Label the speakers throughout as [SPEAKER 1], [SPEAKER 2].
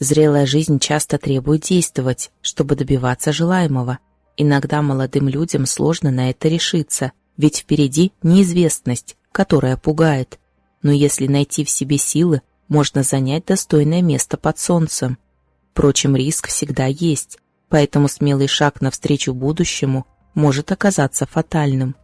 [SPEAKER 1] Зрелая жизнь часто требует действовать, чтобы добиваться желаемого. Иногда молодым людям сложно на это решиться, ведь впереди неизвестность, которая пугает. Но если найти в себе силы, можно занять достойное место под солнцем. Впрочем, риск всегда есть, поэтому смелый шаг навстречу будущему может оказаться фатальным.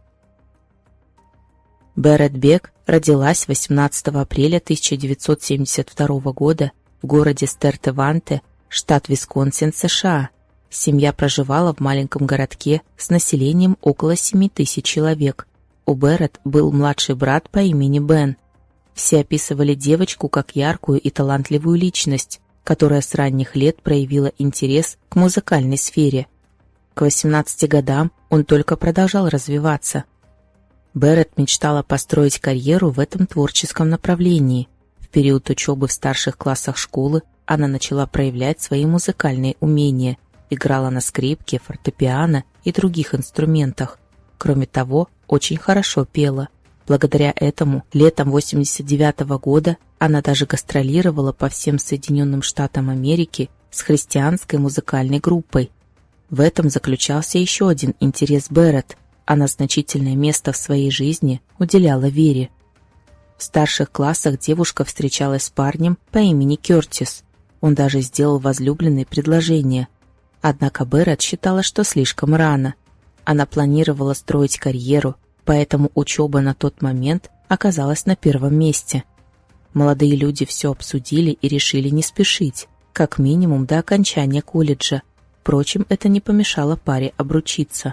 [SPEAKER 1] Берет Бек родилась 18 апреля 1972 года в городе Стертеванте, штат Висконсин, США. Семья проживала в маленьком городке с населением около 7 тысяч человек. У Берет был младший брат по имени Бен. Все описывали девочку как яркую и талантливую личность, которая с ранних лет проявила интерес к музыкальной сфере. К 18 годам он только продолжал развиваться. Берет мечтала построить карьеру в этом творческом направлении. В период учебы в старших классах школы она начала проявлять свои музыкальные умения, играла на скрипке, фортепиано и других инструментах. Кроме того, очень хорошо пела. Благодаря этому летом 1989 года она даже гастролировала по всем Соединенным Штатам Америки с христианской музыкальной группой. В этом заключался еще один интерес Берет. Она значительное место в своей жизни уделяла вере. В старших классах девушка встречалась с парнем по имени Кертис. Он даже сделал возлюбленной предложение. Однако Берет считала, что слишком рано. Она планировала строить карьеру, поэтому учеба на тот момент оказалась на первом месте. Молодые люди все обсудили и решили не спешить, как минимум до окончания колледжа. Впрочем, это не помешало паре обручиться.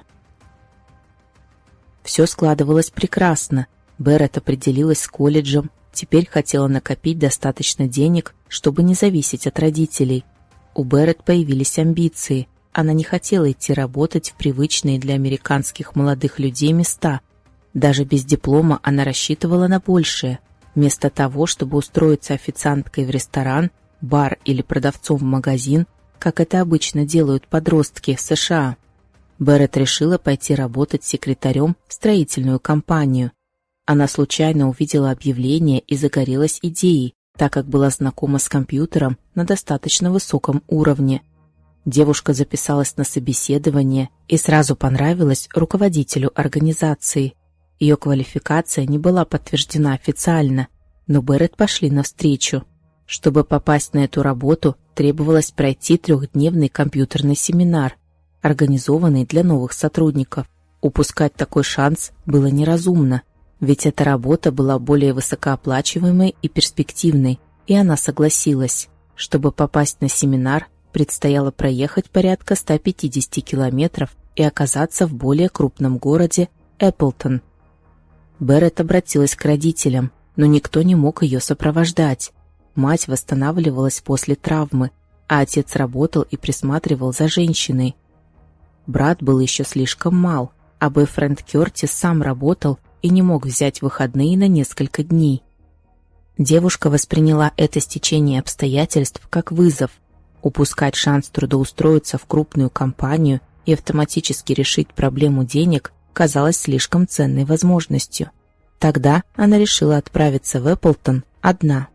[SPEAKER 1] Все складывалось прекрасно. Берет определилась с колледжем, теперь хотела накопить достаточно денег, чтобы не зависеть от родителей. У Берет появились амбиции. Она не хотела идти работать в привычные для американских молодых людей места. Даже без диплома она рассчитывала на большее. Вместо того, чтобы устроиться официанткой в ресторан, бар или продавцом в магазин, как это обычно делают подростки в США, Берет решила пойти работать секретарем в строительную компанию. Она случайно увидела объявление и загорелась идеей, так как была знакома с компьютером на достаточно высоком уровне. Девушка записалась на собеседование и сразу понравилась руководителю организации. Ее квалификация не была подтверждена официально, но Берет пошли навстречу. Чтобы попасть на эту работу, требовалось пройти 3-дневный компьютерный семинар, организованный для новых сотрудников. Упускать такой шанс было неразумно, ведь эта работа была более высокооплачиваемой и перспективной, и она согласилась. Чтобы попасть на семинар, предстояло проехать порядка 150 километров и оказаться в более крупном городе Эпплтон. Берет обратилась к родителям, но никто не мог ее сопровождать. Мать восстанавливалась после травмы, а отец работал и присматривал за женщиной. Брат был еще слишком мал, а бойфренд Кертис сам работал и не мог взять выходные на несколько дней. Девушка восприняла это стечение обстоятельств как вызов. Упускать шанс трудоустроиться в крупную компанию и автоматически решить проблему денег казалось слишком ценной возможностью. Тогда она решила отправиться в Эпплтон одна.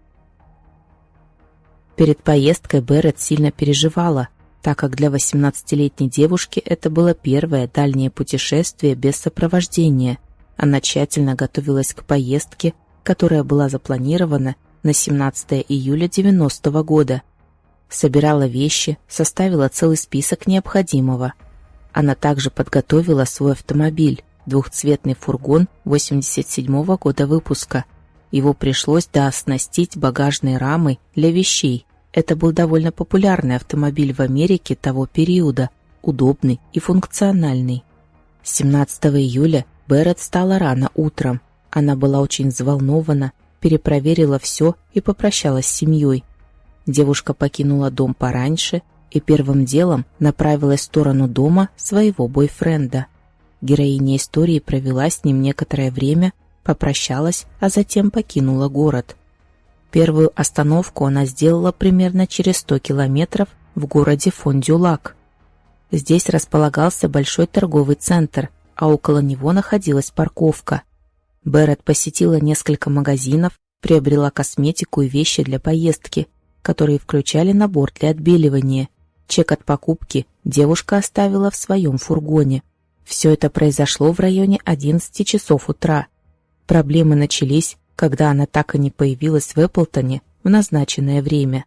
[SPEAKER 1] Перед поездкой Берет сильно переживала, так как для 18-летней девушки это было первое дальнее путешествие без сопровождения. Она тщательно готовилась к поездке, которая была запланирована на 17 июля 90 года. Собирала вещи, составила целый список необходимого. Она также подготовила свой автомобиль, двухцветный фургон 87 года выпуска. Его пришлось дооснастить багажной рамой для вещей. Это был довольно популярный автомобиль в Америке того периода, удобный и функциональный. 17 июля Берет встала рано утром. Она была очень взволнована, перепроверила все и попрощалась с семьей. Девушка покинула дом пораньше и первым делом направилась в сторону дома своего бойфренда. Героиня истории провела с ним некоторое время, попрощалась, а затем покинула город. Первую остановку она сделала примерно через 100 километров в городе Фонд-дю-Лак. Здесь располагался большой торговый центр, а около него находилась парковка. Берет посетила несколько магазинов, приобрела косметику и вещи для поездки. которые включали набор для отбеливания. Чек от покупки девушка оставила в своем фургоне. Все это произошло в районе 11 часов утра. Проблемы начались, когда она так и не появилась в Эпплтоне в назначенное время.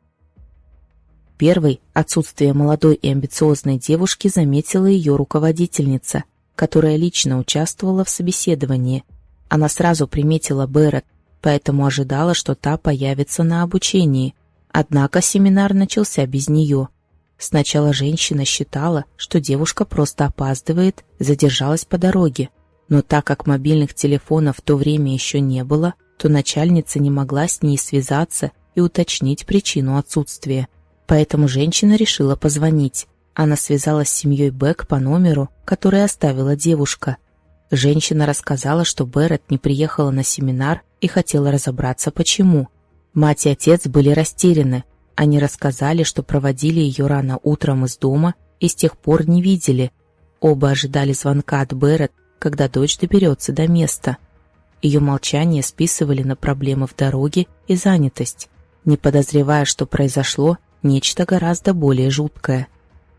[SPEAKER 1] Первой отсутствие молодой и амбициозной девушки заметила ее руководительница, которая лично участвовала в собеседовании. Она сразу приметила Берретт, поэтому ожидала, что та появится на обучении. Однако семинар начался без нее. Сначала женщина считала, что девушка просто опаздывает, задержалась по дороге. Но так как мобильных телефонов в то время еще не было, то начальница не могла с ней связаться и уточнить причину отсутствия. Поэтому женщина решила позвонить. Она связалась с семьей Бек по номеру, который оставила девушка. Женщина рассказала, что Берретт не приехала на семинар и хотела разобраться, почему. Мать и отец были растеряны. Они рассказали, что проводили ее рано утром из дома и с тех пор не видели. Оба ожидали звонка от Берретт, когда дочь доберется до места. Ее молчание списывали на проблемы в дороге и занятость, не подозревая, что произошло нечто гораздо более жуткое.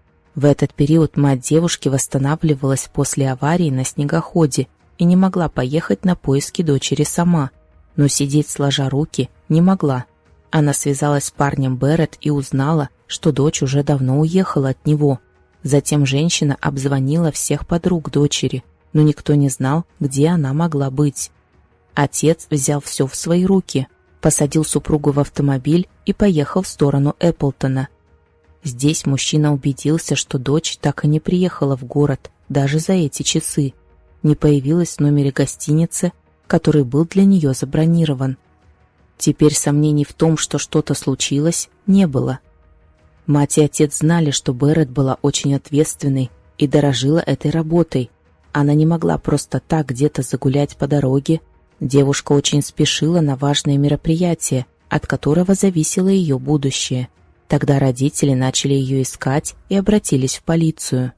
[SPEAKER 1] В этот период мать девушки восстанавливалась после аварии на снегоходе и не могла поехать на поиски дочери сама, но сидеть сложа руки не могла. Она связалась с парнем Берретт и узнала, что дочь уже давно уехала от него. Затем женщина обзвонила всех подруг дочери, но никто не знал, где она могла быть. Отец взял все в свои руки, посадил супругу в автомобиль и поехал в сторону Эпплтона. Здесь мужчина убедился, что дочь так и не приехала в город даже за эти часы, не появилась в номере гостиницы, который был для нее забронирован. Теперь сомнений в том, что что-то случилось, не было. Мать и отец знали, что Берретт была очень ответственной и дорожила этой работой. Она не могла просто так где-то загулять по дороге. Девушка очень спешила на важное мероприятие, от которого зависело ее будущее. Тогда родители начали ее искать и обратились в полицию.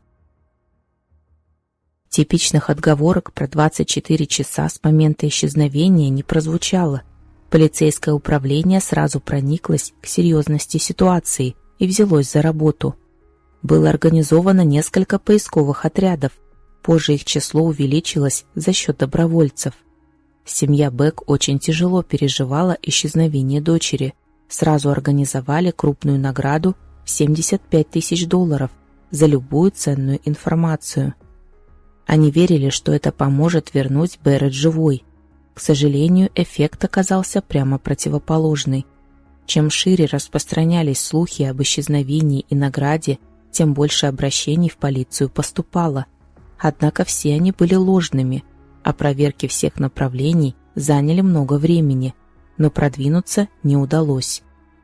[SPEAKER 1] Типичных отговорок про 24 часа с момента исчезновения не прозвучало. Полицейское управление сразу прониклось к серьезности ситуации и взялось за работу. Было организовано несколько поисковых отрядов. Позже их число увеличилось за счет добровольцев. Семья Бек очень тяжело переживала исчезновение дочери. Сразу организовали крупную награду в $75 тысяч за любую ценную информацию. Они верили, что это поможет вернуть Берретт живой. К сожалению, эффект оказался прямо противоположный. Чем шире распространялись слухи об исчезновении и награде, тем больше обращений в полицию поступало. Однако все они были ложными, а проверки всех направлений заняли много времени, но продвинуться не удалось.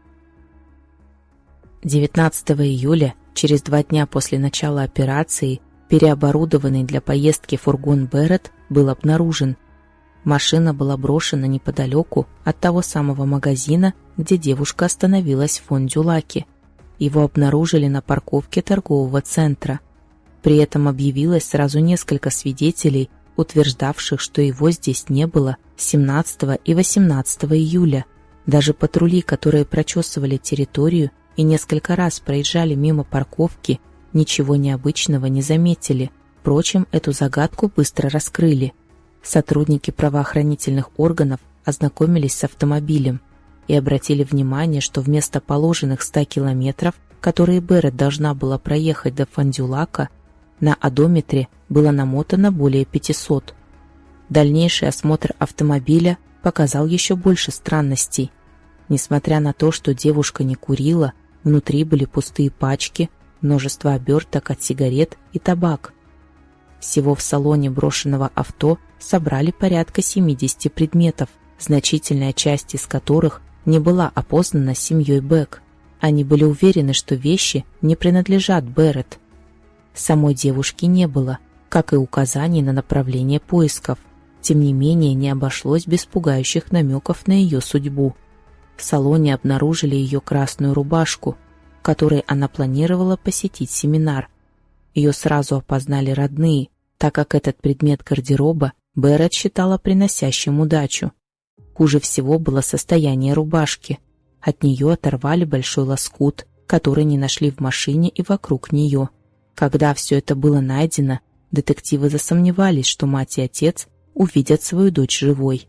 [SPEAKER 1] 19 июля, через 2 дня после начала операции, переоборудованный для поездки фургон Берретт был обнаружен. Машина была брошена неподалеку от того самого магазина, где девушка остановилась в Фонд-дю-Лаке. Его обнаружили на парковке торгового центра. При этом объявилось сразу несколько свидетелей, утверждавших, что его здесь не было 17 и 18 июля. Даже патрули, которые прочесывали территорию и несколько раз проезжали мимо парковки, ничего необычного не заметили. Впрочем, эту загадку быстро раскрыли. Сотрудники правоохранительных органов ознакомились с автомобилем и обратили внимание, что вместо положенных 100 километров, которые Берретт должна была проехать до Фонд-дю-Лака, на одометре было намотано более 500. Дальнейший осмотр автомобиля показал еще больше странностей. Несмотря на то, что девушка не курила, внутри были пустые пачки, множество оберток от сигарет и табак. Всего в салоне брошенного авто собрали порядка 70 предметов, значительная часть из которых не была опознана семьей Бек. Они были уверены, что вещи не принадлежат Берретт. Самой девушки не было, как и указаний на направление поисков. Тем не менее, не обошлось без пугающих намеков на ее судьбу. В салоне обнаружили ее красную рубашку, в которой она планировала посетить семинар. Ее сразу опознали родные, так как этот предмет гардероба Берретт считала приносящим удачу. Хуже всего было состояние рубашки. От нее оторвали большой лоскут, который не нашли в машине и вокруг нее. Когда все это было найдено, детективы засомневались, что мать и отец увидят свою дочь живой.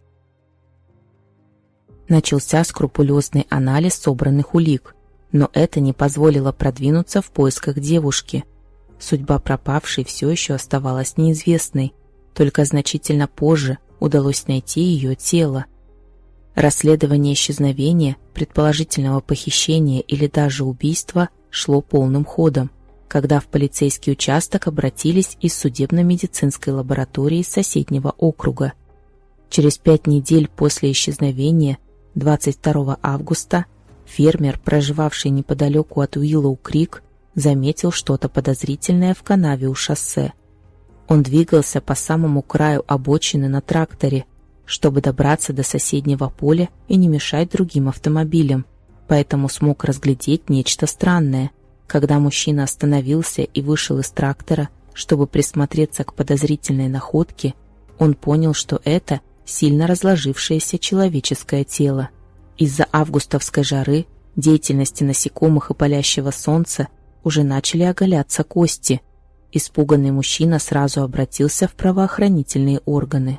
[SPEAKER 1] Начался скрупулезный анализ собранных улик, но это не позволило продвинуться в поисках девушки. Судьба пропавшей все еще оставалась неизвестной, только значительно позже удалось найти ее тело. Расследование исчезновения, предположительного похищения или даже убийства шло полным ходом, когда в полицейский участок обратились из судебно-медицинской лаборатории соседнего округа. Через 5 недель после исчезновения, 22 августа, фермер, проживавший неподалеку от Уиллоу-Крик, заметил что-то подозрительное в канаве у шоссе. Он двигался по самому краю обочины на тракторе, чтобы добраться до соседнего поля и не мешать другим автомобилям, поэтому смог разглядеть нечто странное. Когда мужчина остановился и вышел из трактора, чтобы присмотреться к подозрительной находке, он понял, что это сильно разложившееся человеческое тело. Из-за августовской жары, деятельности насекомых и палящего солнца уже начали оголяться кости. Испуганный мужчина сразу обратился в правоохранительные органы.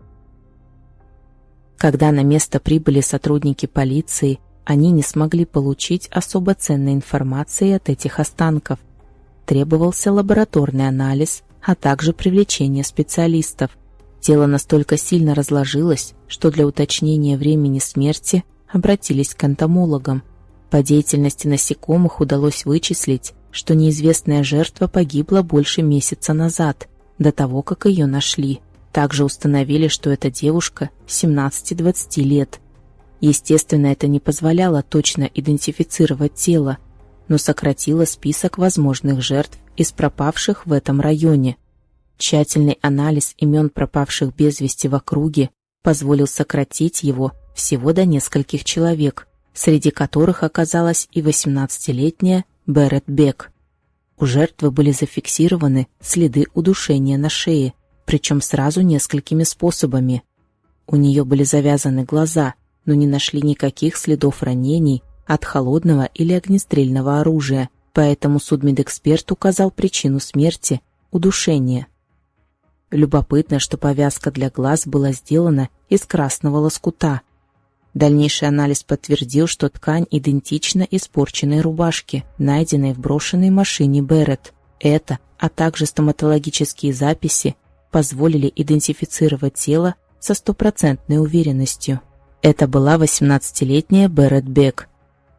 [SPEAKER 1] Когда на место прибыли сотрудники полиции, они не смогли получить особо ценной информации от этих останков. Требовался лабораторный анализ, а также привлечение специалистов. Тело настолько сильно разложилось, что для уточнения времени смерти обратились к энтомологам. По деятельности насекомых удалось вычислить, что неизвестная жертва погибла больше месяца назад, до того, как ее нашли. Также установили, что эта девушка 17-20 лет. Естественно, это не позволяло точно идентифицировать тело, но сократило список возможных жертв из пропавших в этом районе. Тщательный анализ имен пропавших без вести в округе позволил сократить его всего до нескольких человек, среди которых оказалась и 18-летняя Берет Бек. У жертвы были зафиксированы следы удушения на шее, причем сразу несколькими способами. У нее были завязаны глаза, но не нашли никаких следов ранений от холодного или огнестрельного оружия, поэтому судмедэксперт указал причину смерти – удушение. Любопытно, что повязка для глаз была сделана из красного лоскута. Дальнейший анализ подтвердил, что ткань идентична испорченной рубашке, найденной в брошенной машине Берет. Это, а также стоматологические записи, позволили идентифицировать тело со 100% уверенностью. Это была 18-летняя Берет Бек.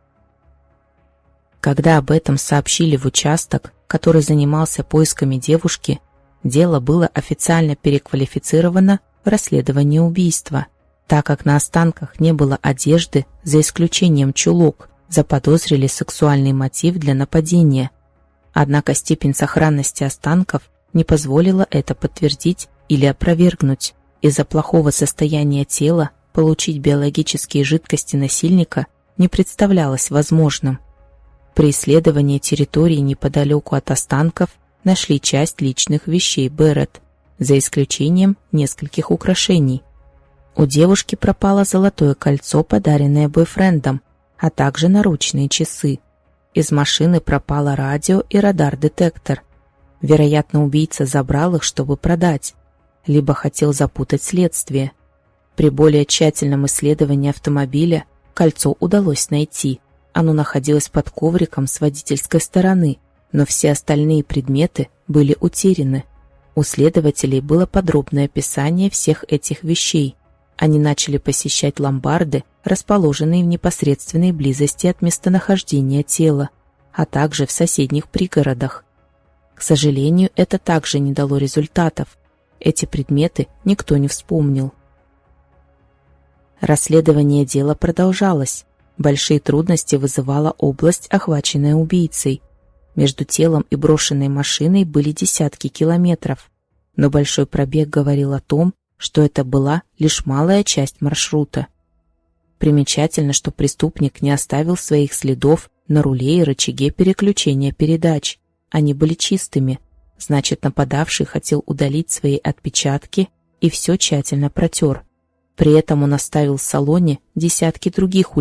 [SPEAKER 1] Когда об этом сообщили в участок, который занимался поисками девушки, дело было официально переквалифицировано в расследование убийства. Так как на останках не было одежды, за исключением чулок, заподозрили сексуальный мотив для нападения. Однако степень сохранности останков не позволила это подтвердить или опровергнуть. Из-за плохого состояния тела получить биологические жидкости насильника не представлялось возможным. При исследовании территории неподалеку от останков нашли часть личных вещей Берет, за исключением нескольких украшений. У девушки пропало золотое кольцо, подаренное бойфрендом, а также наручные часы. Из машины пропало радио и радар-детектор. Вероятно, убийца забрал их, чтобы продать, либо хотел запутать следствие. При более тщательном исследовании автомобиля кольцо удалось найти. Оно находилось под ковриком с водительской стороны, но все остальные предметы были утеряны. У следователей было подробное описание всех этих вещей. Они начали посещать ломбарды, расположенные в непосредственной близости от местонахождения тела, а также в соседних пригородах. К сожалению, это также не дало результатов. Эти предметы никто не вспомнил. Расследование дела продолжалось. Большие трудности вызывала область, охваченная убийцей. Между телом и брошенной машиной были десятки километров, но большой пробег говорил о том, что это была лишь малая часть маршрута. Примечательно, что преступник не оставил своих следов на руле и рычаге переключения передач. Они были чистыми, значит, нападавший хотел удалить свои отпечатки и все тщательно протер. При этом он оставил в салоне десятки других улик,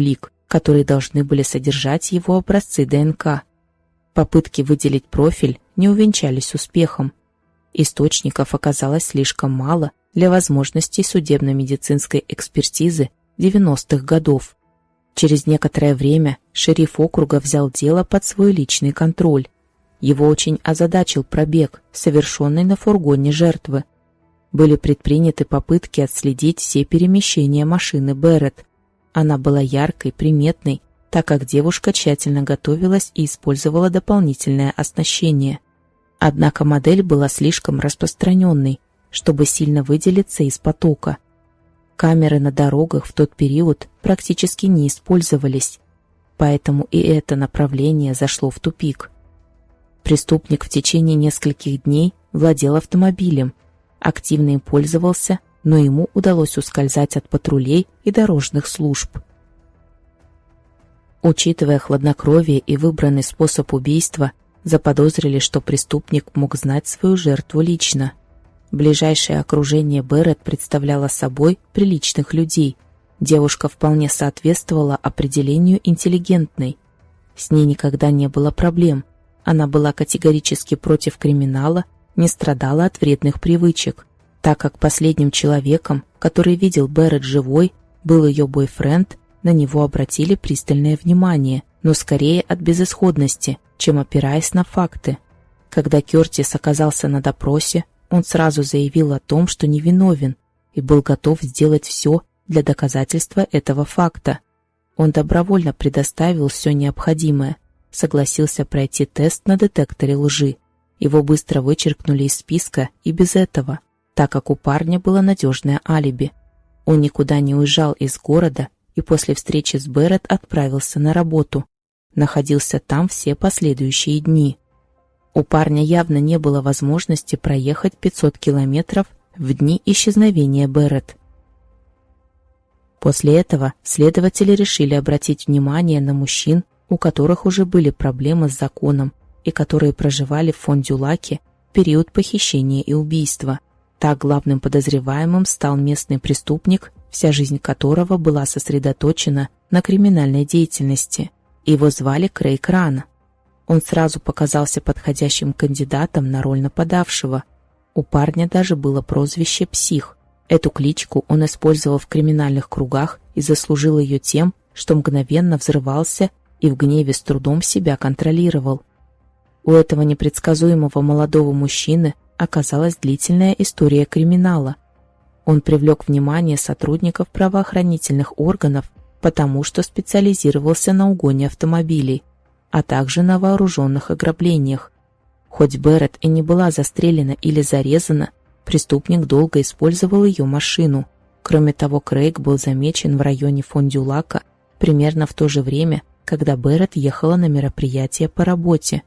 [SPEAKER 1] которые должны были содержать его образцы ДНК. Попытки выделить профиль не увенчались успехом. Источников оказалось слишком мало для возможностей судебно-медицинской экспертизы 90-х годов. Через некоторое время шериф округа взял дело под свой личный контроль. Его очень озадачил пробег, совершенный на фургоне жертвы. Были предприняты попытки отследить все перемещения машины Берретт. Она была яркой, приметной, так как девушка тщательно готовилась и использовала дополнительное оснащение. Однако модель была слишком распространенной, чтобы сильно выделиться из потока. Камеры на дорогах в тот период практически не использовались, поэтому и это направление зашло в тупик. Преступник в течение нескольких дней владел автомобилем, активно им пользовался, но ему удалось ускользать от патрулей и дорожных служб. Учитывая хладнокровие и выбранный способ убийства, заподозрили, что преступник мог знать свою жертву лично. Ближайшее окружение Берретт представляло собой приличных людей. Девушка вполне соответствовала определению интеллигентной. С ней никогда не было проблем. Она была категорически против криминала, не страдала от вредных привычек, так как последним человеком, который видел Берретт живой, был ее бойфренд. На него обратили пристальное внимание, но скорее от безысходности, чем опираясь на факты. Когда Кертис оказался на допросе, он сразу заявил о том, что невиновен, и был готов сделать все для доказательства этого факта. Он добровольно предоставил все необходимое, согласился пройти тест на детекторе лжи. Его быстро вычеркнули из списка и без этого, так как у парня было надежное алиби. Он никуда не уезжал из города и после встречи с Берретт отправился на работу. Находился там все последующие дни. У парня явно не было возможности проехать 500 километров в дни исчезновения Берретт. После этого следователи решили обратить внимание на мужчин, у которых уже были проблемы с законом и которые проживали в Фонд-дю-Лаке в период похищения и убийства. Так главным подозреваемым стал местный преступник, вся жизнь которого была сосредоточена на криминальной деятельности. Его звали Крейг Ран. Он сразу показался подходящим кандидатом на роль нападавшего. У парня даже было прозвище «Псих». Эту кличку он использовал в криминальных кругах и заслужил ее тем, что мгновенно взрывался и в гневе с трудом себя контролировал. У этого непредсказуемого молодого мужчины оказалась длительная история криминала. Он привлек внимание сотрудников правоохранительных органов, потому что специализировался на угоне автомобилей, а также на вооруженных ограблениях. Хоть Берретт и не была застрелена или зарезана, преступник долго использовал ее машину. Кроме того, Крейг был замечен в районе Фонд-дю-Лака примерно в то же время, когда Берретт ехала на мероприятие по работе.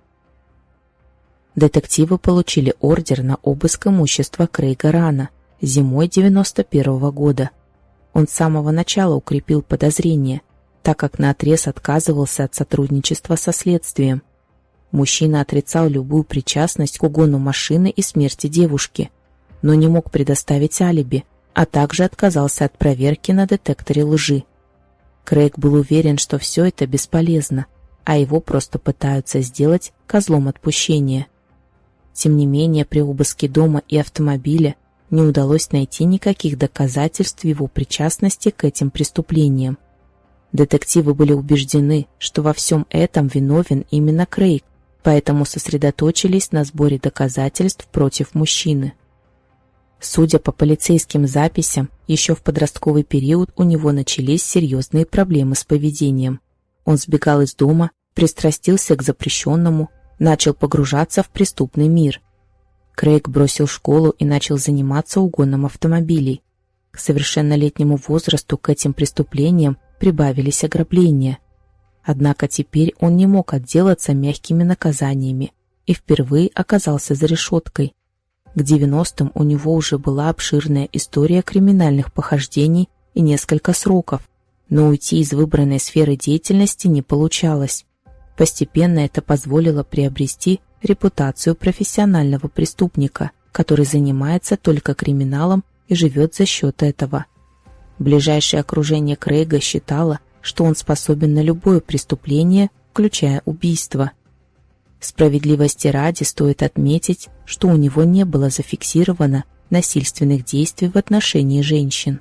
[SPEAKER 1] Детективы получили ордер на обыск имущества Крейга Рана зимой 91 года. Он с самого начала укрепил подозрения, так как наотрез отказывался от сотрудничества со следствием. Мужчина отрицал любую причастность к угону машины и смерти девушки, но не мог предоставить алиби, а также отказался от проверки на детекторе лжи. Крейг был уверен, что все это бесполезно, а его просто пытаются сделать козлом отпущения. Тем не менее, при обыске дома и автомобиля не удалось найти никаких доказательств его причастности к этим преступлениям. Детективы были убеждены, что во всем этом виновен именно Крейг, поэтому сосредоточились на сборе доказательств против мужчины. Судя по полицейским записям, еще в подростковый период у него начались серьезные проблемы с поведением. Он сбегал из дома, пристрастился к запрещенному, начал погружаться в преступный мир. Крейг бросил школу и начал заниматься угоном автомобилей. К совершеннолетнему возрасту к этим преступлениям прибавились ограбления. Однако теперь он не мог отделаться мягкими наказаниями и впервые оказался за решеткой. К 90-м у него уже была обширная история криминальных похождений и несколько сроков, но уйти из выбранной сферы деятельности не получалось. Постепенно это позволило приобрести репутацию профессионального преступника, который занимается только криминалом и живет за счет этого. Ближайшее окружение Крейга считало, что он способен на любое преступление, включая убийство. Справедливости ради стоит отметить, что у него не было зафиксировано насильственных действий в отношении женщин.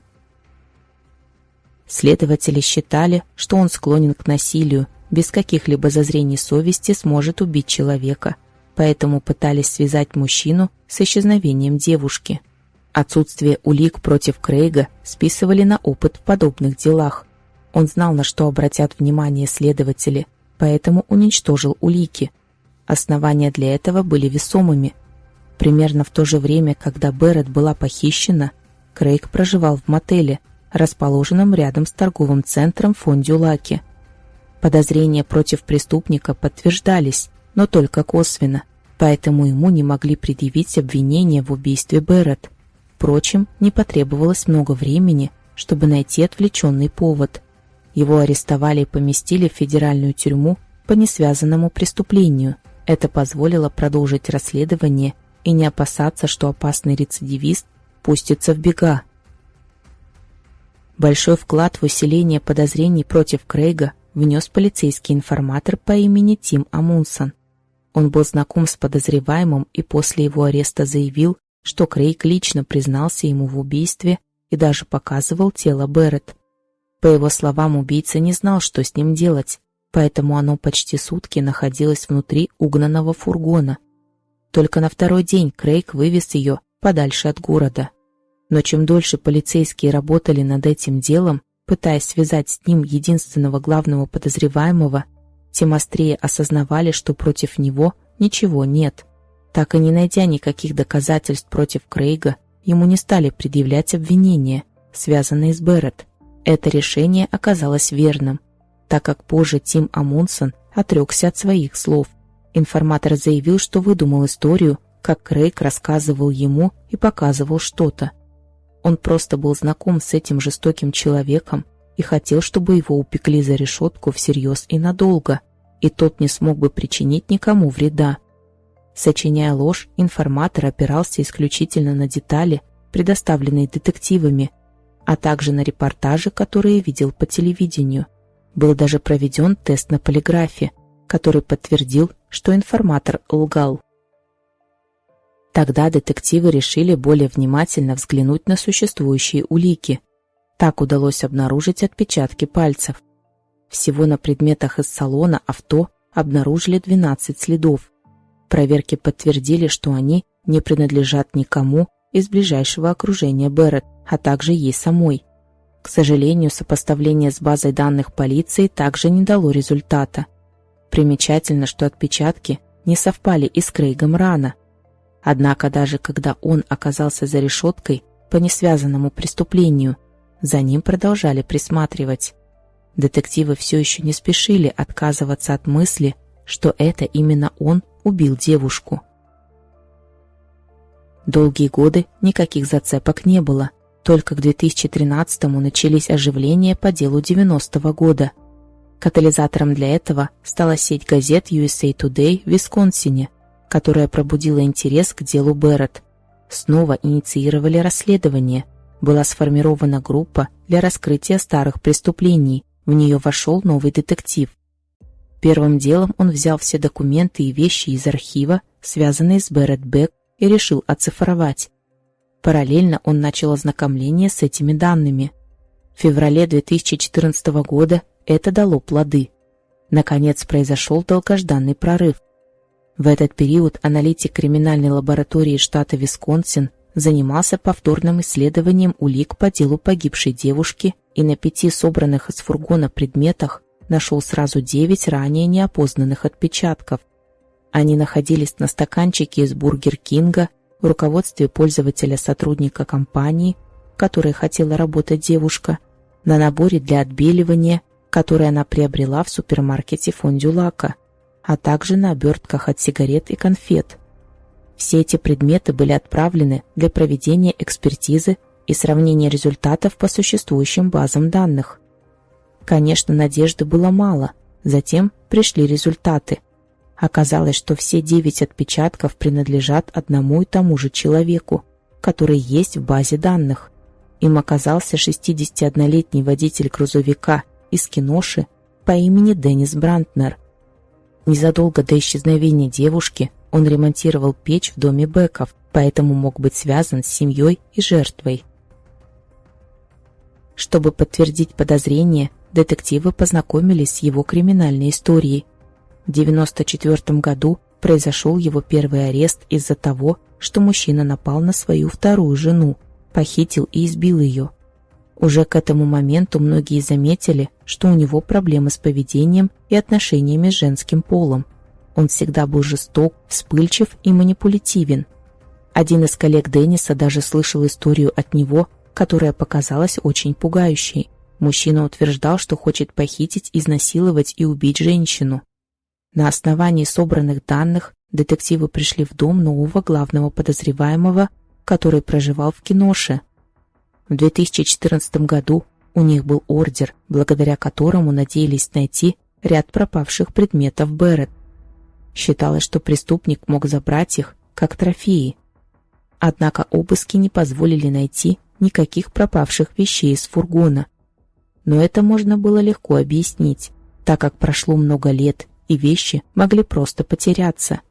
[SPEAKER 1] Следователи считали, что он склонен к насилию, без каких-либо зазрений совести сможет убить человека, поэтому пытались связать мужчину с исчезновением девушки. Отсутствие улик против Крейга списывали на опыт в подобных делах. Он знал, на что обратят внимание следователи, поэтому уничтожил улики. Основания для этого были весомыми. Примерно в то же время, когда Берретт была похищена, Крейг проживал в мотеле, расположенном рядом с торговым центром Фондю-Лаки. Подозрения против преступника подтверждались, но только косвенно, поэтому ему не могли предъявить обвинения в убийстве Берретт. Впрочем, не потребовалось много времени, чтобы найти отвлеченный повод. Его арестовали и поместили в федеральную тюрьму по несвязанному преступлению. Это позволило продолжить расследование и не опасаться, что опасный рецидивист пустится в бега. Большой вклад в усиление подозрений против Крейга внес полицейский информатор по имени Тим Амундсен. Он был знаком с подозреваемым и после его ареста заявил, что Крейг лично признался ему в убийстве и даже показывал тело Берретт. По его словам, убийца не знал, что с ним делать, поэтому оно почти сутки находилось внутри угнанного фургона. Только на второй день Крейг вывез ее подальше от города. Но чем дольше полицейские работали над этим делом, пытаясь связать с ним единственного главного подозреваемого, тем острее осознавали, что против него ничего нет. Так и не найдя никаких доказательств против Крейга, ему не стали предъявлять обвинения, связанные с Берретт. Это решение оказалось верным, так как позже Тим Амундсен отрекся от своих слов. Информатор заявил, что выдумал историю, как Крейг рассказывал ему и показывал что-то. Он просто был знаком с этим жестоким человеком и хотел, чтобы его упекли за решетку всерьез и надолго, и тот не смог бы причинить никому вреда. Сочиняя ложь, информатор опирался исключительно на детали, предоставленные детективами, а также на репортажи, которые видел по телевидению. Был даже проведен тест на полиграфе, который подтвердил, что информатор лгал. Тогда детективы решили более внимательно взглянуть на существующие улики. Так удалось обнаружить отпечатки пальцев. Всего на предметах из салона авто обнаружили 12 следов. Проверки подтвердили, что они не принадлежат никому из ближайшего окружения Берретт, а также ей самой. К сожалению, сопоставление с базой данных полиции также не дало результата. Примечательно, что отпечатки не совпали и с Крейгом рано. Однако даже когда он оказался за решеткой по несвязанному преступлению, за ним продолжали присматривать. Детективы все еще не спешили отказываться от мысли, что это именно он убил девушку. Долгие годы никаких зацепок не было. Только к 2013-му начались оживления по делу 90-го года. Катализатором для этого стала сеть газет USA Today в Висконсине, которая пробудила интерес к делу Берретт. Снова инициировали расследование. Была сформирована группа для раскрытия старых преступлений. В нее вошел новый детектив. Первым делом он взял все документы и вещи из архива, связанные с Берретт Бек, и решил оцифровать. Параллельно он начал ознакомление с этими данными. В феврале 2014 года это дало плоды. Наконец произошел долгожданный прорыв. В этот период аналитик криминальной лаборатории штата Висконсин занимался повторным исследованием улик по делу погибшей девушки и на 5 собранных из фургона предметах нашел сразу 9 ранее неопознанных отпечатков. Они находились на стаканчике из Бургер Кинга, в руководстве пользователя-сотрудника компании, в которой хотела работать девушка, на наборе для отбеливания, который она приобрела в супермаркете Фондю-Лака, а также на обертках от сигарет и конфет. Все эти предметы были отправлены для проведения экспертизы и сравнения результатов по существующим базам данных. Конечно, надежды было мало, затем пришли результаты. Оказалось, что все 9 отпечатков принадлежат одному и тому же человеку, который есть в базе данных. Им оказался 61-летний водитель грузовика из Киноши по имени Деннис Брантнер. Незадолго до исчезновения девушки он ремонтировал печь в доме Беков, поэтому мог быть связан с семьей и жертвой. Чтобы подтвердить подозрение, детективы познакомились с его криминальной историей. В 1994 году произошел его первый арест из-за того, что мужчина напал на свою вторую жену, похитил и избил ее. Уже к этому моменту многие заметили, что у него проблемы с поведением и отношениями с женским полом. Он всегда был жесток, вспыльчив и манипулятивен. Один из коллег Денниса даже слышал историю от него, которая показалась очень пугающей. Мужчина утверждал, что хочет похитить, изнасиловать и убить женщину. На основании собранных данных детективы пришли в дом нового главного подозреваемого, который проживал в Киноше. В 2014 году у них был ордер, благодаря которому надеялись найти ряд пропавших предметов Берретт. Считалось, что преступник мог забрать их как трофеи. Однако обыски не позволили найти никаких пропавших вещей из фургона. Но это можно было легко объяснить, так как прошло много лет, и вещи могли просто потеряться.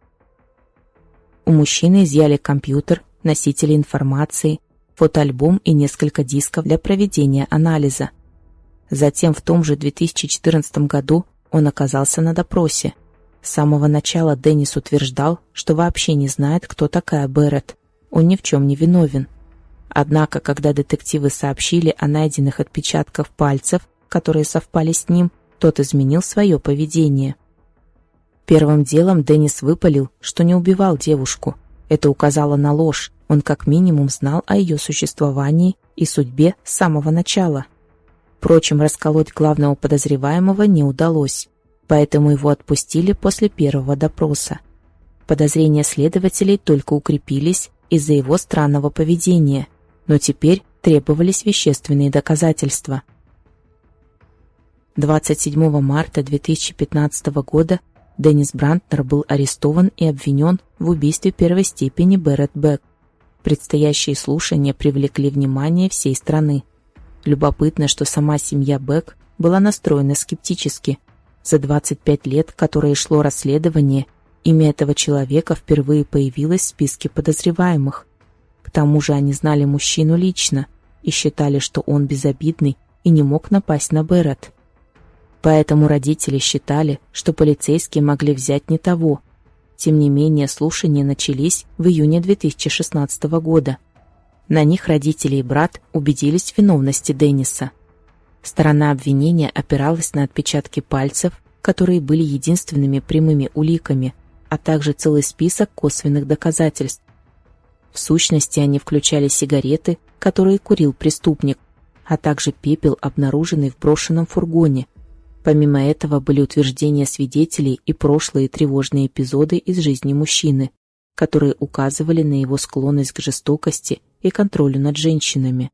[SPEAKER 1] У мужчины изъяли компьютер, носители информации, фотоальбом и несколько дисков для проведения анализа. Затем в том же 2014 году он оказался на допросе. С самого начала Деннис утверждал, что вообще не знает, кто такая Берретт. Он ни в чем не виновен. Однако, когда детективы сообщили о найденных отпечатках пальцев, которые совпали с ним, тот изменил свое поведение. Первым делом Деннис выпалил, что не убивал девушку. Это указало на ложь. Он как минимум знал о ее существовании и судьбе с самого начала. Впрочем, расколоть главного подозреваемого не удалось, поэтому его отпустили после первого допроса. Подозрения следователей только укрепились из-за его странного поведения, но теперь требовались вещественные доказательства. 27 марта 2015 года Деннис Брантнер был арестован и обвинен в убийстве первой степени Берретт Бек. Предстоящие слушания привлекли внимание всей страны. Любопытно, что сама семья Бек была настроена скептически. За 25 лет, которые шло расследование, имя этого человека впервые появилось в списке подозреваемых. К тому же они знали мужчину лично и считали, что он безобидный и не мог напасть на Берретт. Поэтому родители считали, что полицейские могли взять не того. Тем не менее, слушания начались в июне 2016 года. На них родители и брат убедились в виновности Денниса. Сторона обвинения опиралась на отпечатки пальцев, которые были единственными прямыми уликами, а также целый список косвенных доказательств. В сущности, они включали сигареты, которые курил преступник, а также пепел, обнаруженный в брошенном фургоне. Помимо этого были утверждения свидетелей и прошлые тревожные эпизоды из жизни мужчины, которые указывали на его склонность к жестокости и контролю над женщинами.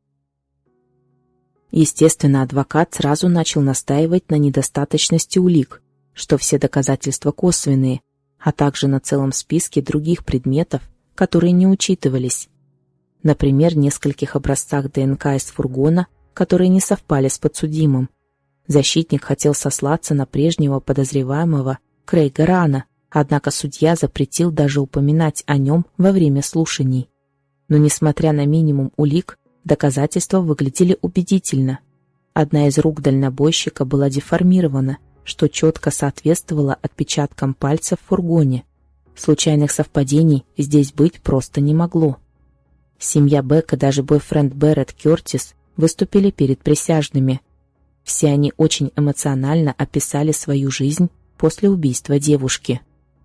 [SPEAKER 1] Естественно, адвокат сразу начал настаивать на недостаточности улик, что все доказательства косвенные, а также на целом списке других предметов, которые не учитывались. Например, нескольких образцах ДНК из фургона, которые не совпали с подсудимым. Защитник хотел сослаться на прежнего подозреваемого Крейга Рана, однако судья запретил даже упоминать о нем во время слушаний. Но несмотря на минимум улик, доказательства выглядели убедительно. Одна из рук дальнобойщика была деформирована, что четко соответствовало отпечаткам пальцев в фургоне. Случайных совпадений здесь быть просто не могло. Семья Бек и даже бойфренд Берретт Кертис выступили перед присяжными. Все они очень эмоционально описали свою жизнь после убийства девушки.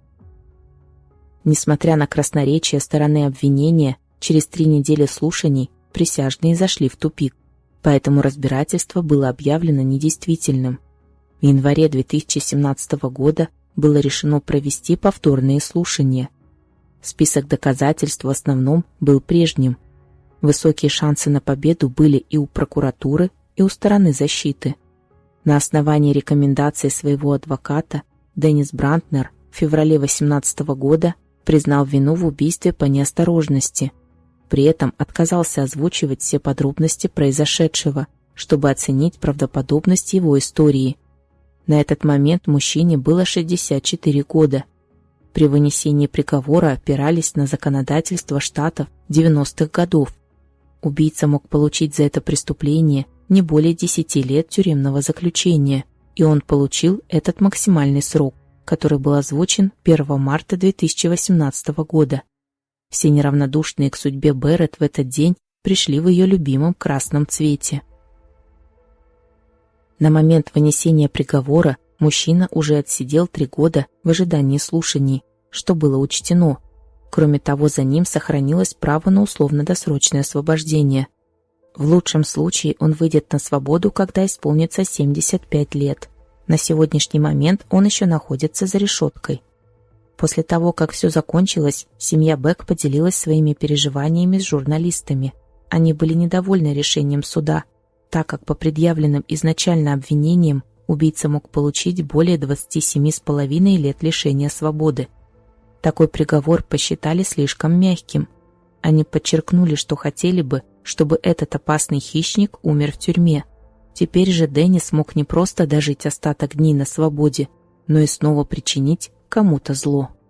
[SPEAKER 1] Несмотря на красноречие стороны обвинения, через 3 недели слушаний присяжные зашли в тупик, поэтому разбирательство было объявлено недействительным. В январе 2017 года было решено провести повторные слушания. Список доказательств в основном был прежним. Высокие шансы на победу были и у прокуратуры, и у стороны защиты. На основании рекомендаций своего адвоката Деннис Брантнер в феврале 2018 года признал вину в убийстве по неосторожности. При этом отказался озвучивать все подробности произошедшего, чтобы оценить правдоподобность его истории. На этот момент мужчине было 64 года. При вынесении приговора опирались на законодательство штатов 90-х годов. Убийца мог получить за это преступление не более 10 лет тюремного заключения, и он получил этот максимальный срок, который был озвучен 1 марта 2018 года. Все неравнодушные к судьбе Берретт в этот день пришли в ее любимом красном цвете. На момент вынесения приговора мужчина уже отсидел 3 года в ожидании слушаний, что было учтено. Кроме того, за ним сохранилось право на условно-досрочное освобождение. В лучшем случае он выйдет на свободу, когда исполнится 75 лет. На сегодняшний момент он еще находится за решеткой. После того, как все закончилось, семья Бек поделилась своими переживаниями с журналистами. Они были недовольны решением суда, так как по предъявленным изначально обвинениям убийца мог получить более 27,5 лет лишения свободы. Такой приговор посчитали слишком мягким. Они подчеркнули, что хотели бы, чтобы этот опасный хищник умер в тюрьме. Теперь же Деннис мог не просто дожить остаток дней на свободе, но и снова причинить кому-то зло.